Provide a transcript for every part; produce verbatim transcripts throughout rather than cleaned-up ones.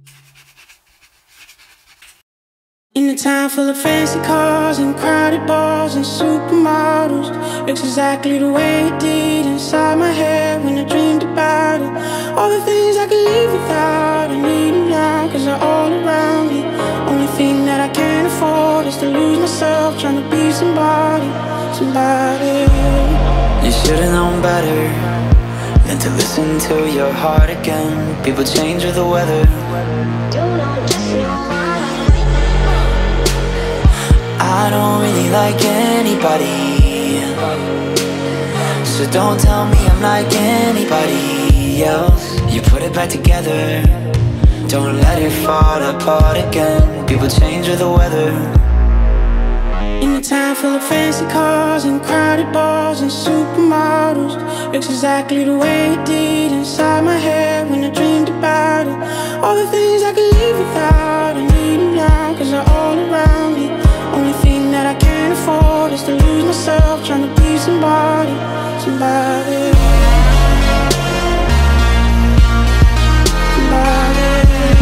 In a town full of fancy cars and crowded bars and supermodels, looks exactly the way it did inside my head when I dreamed about it. All the things I could live without, I need them now, cause they're all around me. Only thing that I can't afford is to lose myself trying to be somebody, somebody. You should've known better than to listen to your heart again. People change with the weather. I don't really like anybody, so don't tell me I'm like anybody else. You put it back together, don't let it fall apart again. People change with the weather. In a town full of fancy cars and crowded bars and supermodels, looks exactly the way it did inside my head when I dreamed about it. All the things I could live without, I need them now, cause they're all around me. Only thing that I can't afford is to lose myself trying to be somebody, somebody, somebody.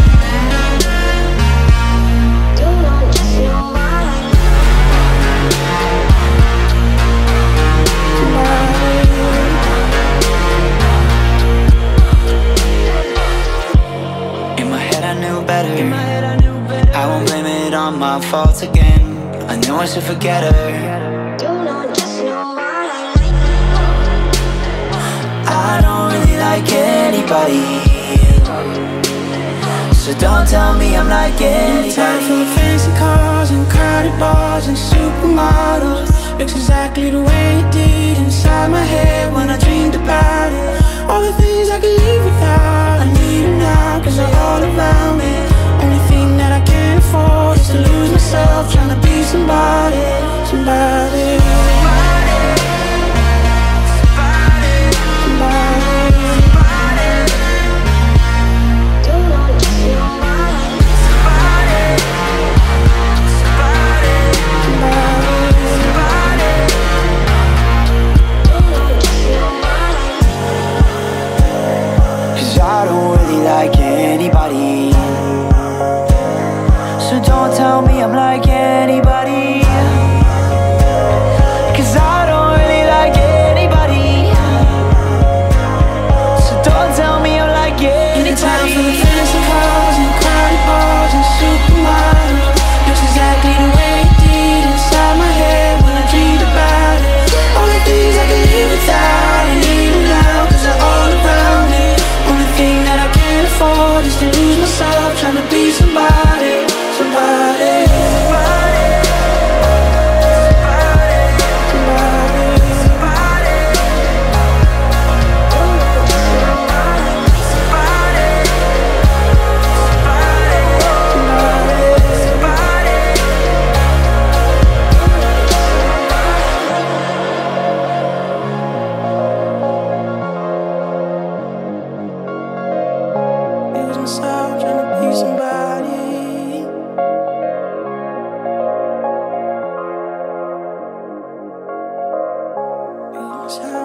In my head I knew better, I won't blame it on my faults again. I knew I should forget her. I don't really like anybody, so don't tell me I'm like anybody. Time full of fancy cars and crowded bars and supermodels, looks exactly the way it did inside my head when I dreamed about it. All the things I could live without, I need them now, cause they're all around me. Only thing that I can't afford is to lose myself trying to be somebody, somebody, somebody, somebody. I don't really like anybody, so don't tell me I'm like anybody, cause I don't really like anybody, so don't tell me I'm like anybody. In a town full of fancy cars and crowded bars and supermodels, looks exactly the way it did inside my head when I dreamed about it. All the things I could live without, I need them now, cause they're all around me. Only thing that I can't afford is to lose myself trying to be somebody, somebody, somebody, somebody, somebody, lose myself trying to be somebody. Lose myself.